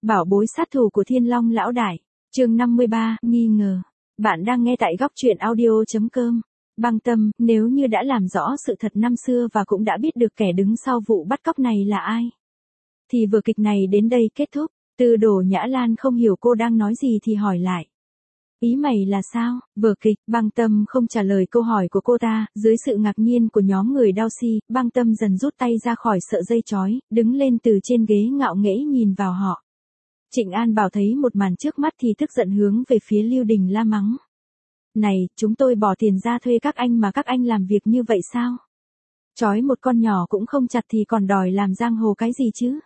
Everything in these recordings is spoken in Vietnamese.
Bảo bối sát thủ của Thiên Long lão đại. Chương 53, nghi ngờ. Bạn đang nghe tại góc truyện audio.com. Băng Tâm, nếu như đã làm rõ sự thật năm xưa và cũng đã biết được kẻ đứng sau vụ bắt cóc này là ai, thì vở kịch này đến đây kết thúc. Tư Đồ Nhã Lan không hiểu cô đang nói gì thì hỏi lại. Ý mày là sao? Vở kịch. Băng Tâm không trả lời câu hỏi của cô ta, dưới sự ngạc nhiên của nhóm người Daoxi, Băng Tâm dần rút tay ra khỏi sợi dây trói, đứng lên từ trên ghế ngạo nghễ nhìn vào họ. Trịnh An Bảo thấy một màn trước mắt thì tức giận hướng về phía Lưu Đình la mắng. Này, chúng tôi bỏ tiền ra thuê các anh mà các anh làm việc như vậy sao? Trói một con nhỏ cũng không chặt thì còn đòi làm giang hồ cái gì chứ?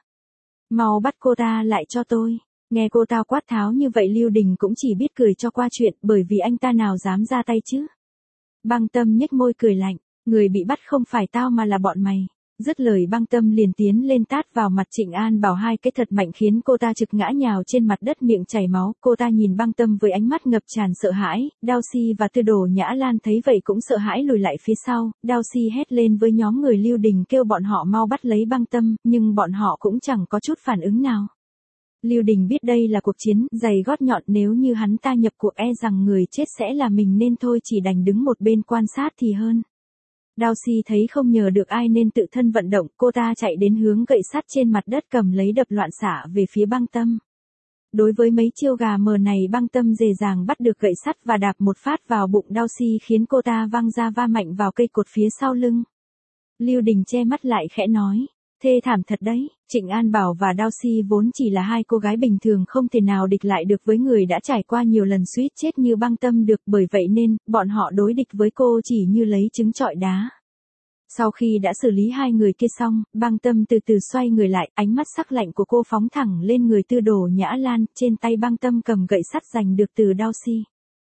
Mau bắt cô ta lại cho tôi. Nghe cô ta quát tháo như vậy Lưu Đình cũng chỉ biết cười cho qua chuyện, bởi vì anh ta nào dám ra tay chứ. Băng Tâm nhếch môi cười lạnh, người bị bắt không phải tao mà là bọn mày. Dứt lời Băng Tâm liền tiến lên tát vào mặt Trịnh An Bảo hai cái thật mạnh khiến cô ta trực ngã nhào trên mặt đất miệng chảy máu. Cô ta nhìn Băng Tâm với ánh mắt ngập tràn sợ hãi. Daoxi và Tư Đồ Nhã Lan thấy vậy cũng sợ hãi lùi lại phía sau. Daoxi hét lên với nhóm người Lưu Đình kêu bọn họ mau bắt lấy Băng Tâm, nhưng bọn họ cũng chẳng có chút phản ứng nào. Lưu Đình biết đây là cuộc chiến giày gót nhọn, nếu như hắn ta nhập cuộc e rằng người chết sẽ là mình nên thôi chỉ đành đứng một bên quan sát thì hơn. Daoxi thấy không nhờ được ai nên tự thân vận động, cô ta chạy đến hướng gậy sắt trên mặt đất cầm lấy đập loạn xạ về phía Băng Tâm. Đối với mấy chiêu gà mờ này Băng Tâm dễ dàng bắt được gậy sắt và đạp một phát vào bụng Daoxi khiến cô ta văng ra va mạnh vào cây cột phía sau lưng. Lưu Đình che mắt lại khẽ nói. Thê thảm thật đấy. Trịnh An Bảo và Daoxi vốn chỉ là hai cô gái bình thường không thể nào địch lại được với người đã trải qua nhiều lần suýt chết như Băng Tâm được, bởi vậy nên, bọn họ đối địch với cô chỉ như lấy trứng trọi đá. Sau khi đã xử lý hai người kia xong, Băng Tâm từ từ xoay người lại, ánh mắt sắc lạnh của cô phóng thẳng lên người Tư Đồ Nhã Lan, trên tay Băng Tâm cầm gậy sắt giành được từ Daoxi.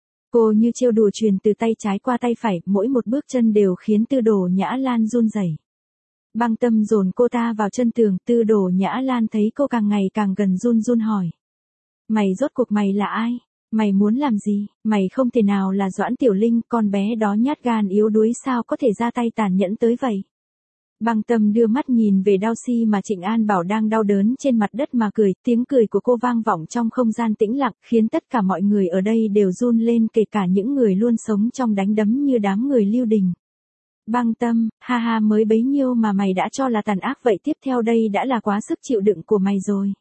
Cô như trêu đùa truyền từ tay trái qua tay phải, mỗi một bước chân đều khiến Tư Đồ Nhã Lan run rẩy. Băng Tâm dồn cô ta vào chân tường, Tư Đồ Nhã Lan thấy cô càng ngày càng gần run run hỏi. Mày rốt cuộc mày là ai? Mày muốn làm gì? Mày không thể nào là Doãn Tiểu Linh, con bé đó nhát gan yếu đuối sao có thể ra tay tàn nhẫn tới vậy? Băng Tâm đưa mắt nhìn về Daoxi mà Trịnh An Bảo đang đau đớn trên mặt đất mà cười, tiếng cười của cô vang vọng trong không gian tĩnh lặng, khiến tất cả mọi người ở đây đều run lên, kể cả những người luôn sống trong đánh đấm như đám người Lưu Đình. Băng Tâm, ha ha, mới bấy nhiêu mà mày đã cho là tàn ác vậy, tiếp theo đây đã là quá sức chịu đựng của mày rồi.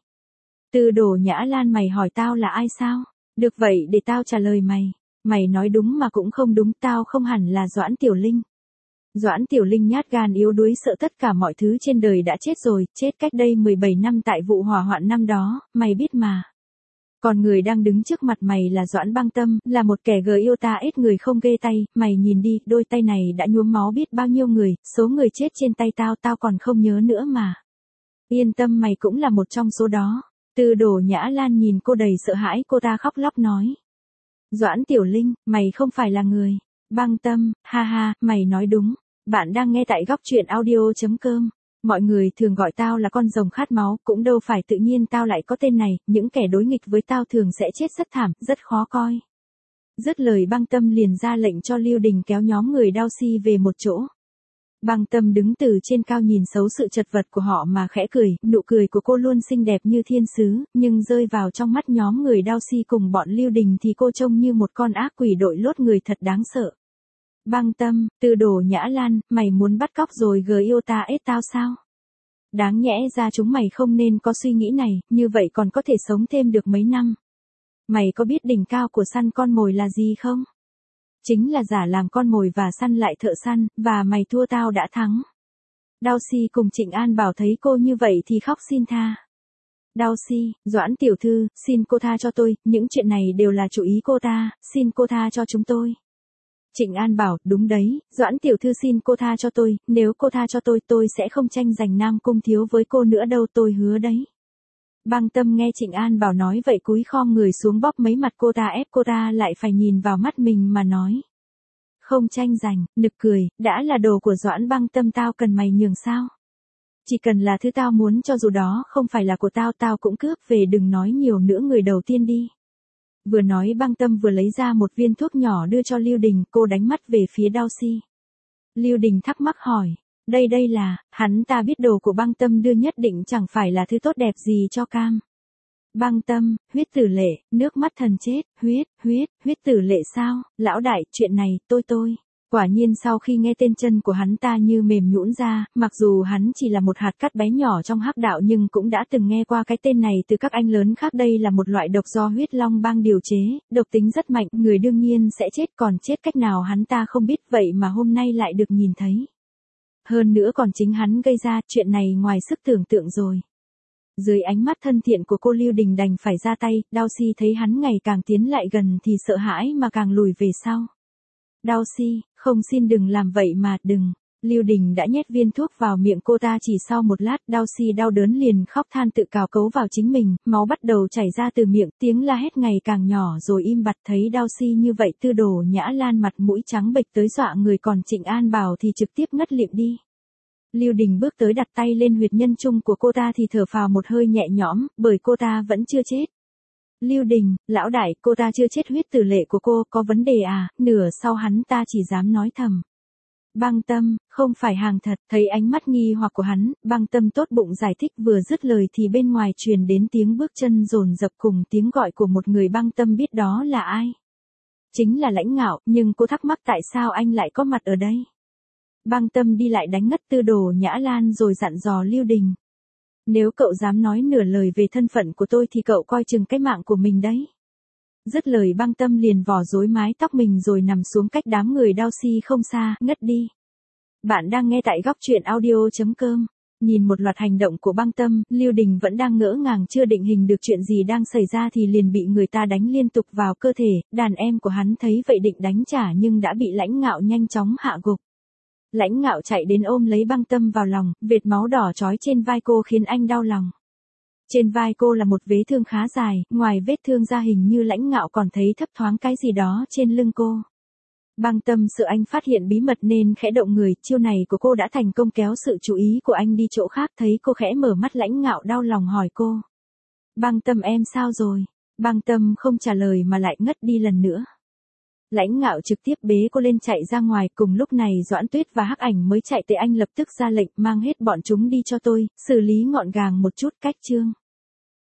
Tư Đồ Nhã Lan, mày hỏi tao là ai sao? Được vậy để tao trả lời mày. Mày nói đúng mà cũng không đúng, tao không hẳn là Doãn Tiểu Linh. Doãn Tiểu Linh nhát gan yếu đuối sợ tất cả mọi thứ trên đời đã chết rồi, chết cách đây 17 năm tại vụ hỏa hoạn năm đó, mày biết mà. Còn người đang đứng trước mặt mày là Doãn Băng Tâm, là một kẻ gờ yêu ta ít người không ghê tay, mày nhìn đi, đôi tay này đã nhuốm máu biết bao nhiêu người, số người chết trên tay tao còn không nhớ nữa mà. Yên tâm, mày cũng là một trong số đó. Tư Đồ Nhã Lan nhìn cô đầy sợ hãi, cô ta khóc lóc nói. Doãn Tiểu Linh, mày không phải là người. Băng Tâm, ha ha, mày nói đúng. Bạn đang nghe tại góc truyện audio.com. Mọi người thường gọi tao là con rồng khát máu, cũng đâu phải tự nhiên tao lại có tên này, những kẻ đối nghịch với tao thường sẽ chết rất thảm, rất khó coi. Dứt lời Băng Tâm liền ra lệnh cho Lưu Đình kéo nhóm người Daoxi về một chỗ. Băng Tâm đứng từ trên cao nhìn xấu sự chật vật của họ mà khẽ cười, nụ cười của cô luôn xinh đẹp như thiên sứ, nhưng rơi vào trong mắt nhóm người Daoxi cùng bọn Lưu Đình thì cô trông như một con ác quỷ đội lốt người thật đáng sợ. Băng Tâm, Tư Đồ Nhã Lan, mày muốn bắt cóc rồi gờ yêu ta ết tao sao? Đáng nhẽ ra chúng mày không nên có suy nghĩ này, như vậy còn có thể sống thêm được mấy năm. Mày có biết đỉnh cao của săn con mồi là gì không? Chính là giả làm con mồi và săn lại thợ săn, và mày thua tao đã thắng. Daoxi cùng Trịnh An Bảo thấy cô như vậy thì khóc xin tha. Daoxi, Doãn tiểu thư, xin cô tha cho tôi, những chuyện này đều là chủ ý cô ta, xin cô tha cho chúng tôi. Trịnh An Bảo, đúng đấy, Doãn tiểu thư xin cô tha cho tôi, nếu cô tha cho tôi sẽ không tranh giành Nam Cung thiếu với cô nữa đâu, tôi hứa đấy. Băng Tâm nghe Trịnh An Bảo nói vậy cúi khom người xuống bóp mấy mặt cô ta, ép cô ta lại phải nhìn vào mắt mình mà nói. Không tranh giành, nực cười, đã là đồ của Doãn Băng Tâm tao cần mày nhường sao? Chỉ cần là thứ tao muốn cho dù đó không phải là của tao cũng cướp về, đừng nói nhiều nữa, người đầu tiên đi. Vừa nói Băng Tâm vừa lấy ra một viên thuốc nhỏ đưa cho Lưu Đình, cô đánh mắt về phía Daoxi. Lưu Đình thắc mắc hỏi, đây là, hắn ta biết đồ của Băng Tâm đưa nhất định chẳng phải là thứ tốt đẹp gì cho cam. Băng Tâm, huyết tử lệ, nước mắt thần chết, huyết tử lệ sao, lão đại, chuyện này, tôi. Quả nhiên sau khi nghe tên chân của hắn ta như mềm nhũn ra, mặc dù hắn chỉ là một hạt cát bé nhỏ trong hắc đạo nhưng cũng đã từng nghe qua cái tên này từ các anh lớn khác. Đây là một loại độc do huyết long bang điều chế, độc tính rất mạnh, người đương nhiên sẽ chết, còn chết cách nào hắn ta không biết, vậy mà hôm nay lại được nhìn thấy. Hơn nữa còn chính hắn gây ra, chuyện này ngoài sức tưởng tượng rồi. Dưới ánh mắt thân thiện của cô Lưu Đình đành phải ra tay, Đao-si thấy hắn ngày càng tiến lại gần thì sợ hãi mà càng lùi về sau. Đao-si, không, xin đừng làm vậy mà, đừng. Lưu Đình đã nhét viên thuốc vào miệng cô ta, chỉ sau một lát, Đao-si đau đớn liền khóc than tự cào cấu vào chính mình, máu bắt đầu chảy ra từ miệng, tiếng la hét ngày càng nhỏ rồi im bặt. Thấy Đao-si như vậy, Tư Đồ Nhã Lan mặt mũi trắng bệch tới dọa người, còn Trịnh An Bảo thì trực tiếp ngất lịm đi. Lưu Đình bước tới đặt tay lên huyệt nhân trung của cô ta thì thở phào một hơi nhẹ nhõm, bởi cô ta vẫn chưa chết. Lưu Đình, lão đại, cô ta chưa chết, huyết tử lệ của cô có vấn đề à? Nửa sau hắn ta chỉ dám nói thầm. Băng Tâm, không phải hàng thật. Thấy ánh mắt nghi hoặc của hắn, Băng Tâm tốt bụng giải thích, vừa dứt lời thì bên ngoài truyền đến tiếng bước chân dồn dập cùng tiếng gọi của một người. Băng Tâm biết đó là ai. Chính là Lãnh Ngạo, nhưng cô thắc mắc tại sao anh lại có mặt ở đây. Băng Tâm đi lại đánh ngất Tư Đồ Nhã Lan rồi dặn dò Lưu Đình. Nếu cậu dám nói nửa lời về thân phận của tôi thì cậu coi chừng cái mạng của mình đấy. Dứt lời Băng Tâm liền vò rối mái tóc mình rồi nằm xuống cách đám người Đao-si không xa, ngất đi. Bạn đang nghe tại góc truyện audio.com. Nhìn một loạt hành động của Băng Tâm, Lưu Đình vẫn đang ngỡ ngàng chưa định hình được chuyện gì đang xảy ra thì liền bị người ta đánh liên tục vào cơ thể. Đàn em của hắn thấy vậy định đánh trả nhưng đã bị Lãnh Ngạo nhanh chóng hạ gục. Lãnh Ngạo chạy đến ôm lấy Băng Tâm vào lòng, vệt máu đỏ trói trên vai cô khiến anh đau lòng. Trên vai cô là một vết thương khá dài, ngoài vết thương ra hình như Lãnh Ngạo còn thấy thấp thoáng cái gì đó trên lưng cô. Băng Tâm sợ anh phát hiện bí mật nên khẽ động người, chiêu này của cô đã thành công kéo sự chú ý của anh đi chỗ khác. Thấy cô khẽ mở mắt, Lãnh Ngạo đau lòng hỏi cô. Băng Tâm, em sao rồi? Băng Tâm không trả lời mà lại ngất đi lần nữa. Lãnh Ngạo trực tiếp bế cô lên chạy ra ngoài, cùng lúc này Doãn Tuyết và Hắc Ảnh mới chạy tới. Anh lập tức ra lệnh, mang hết bọn chúng đi cho tôi, xử lý gọn gàng một chút. Cách chương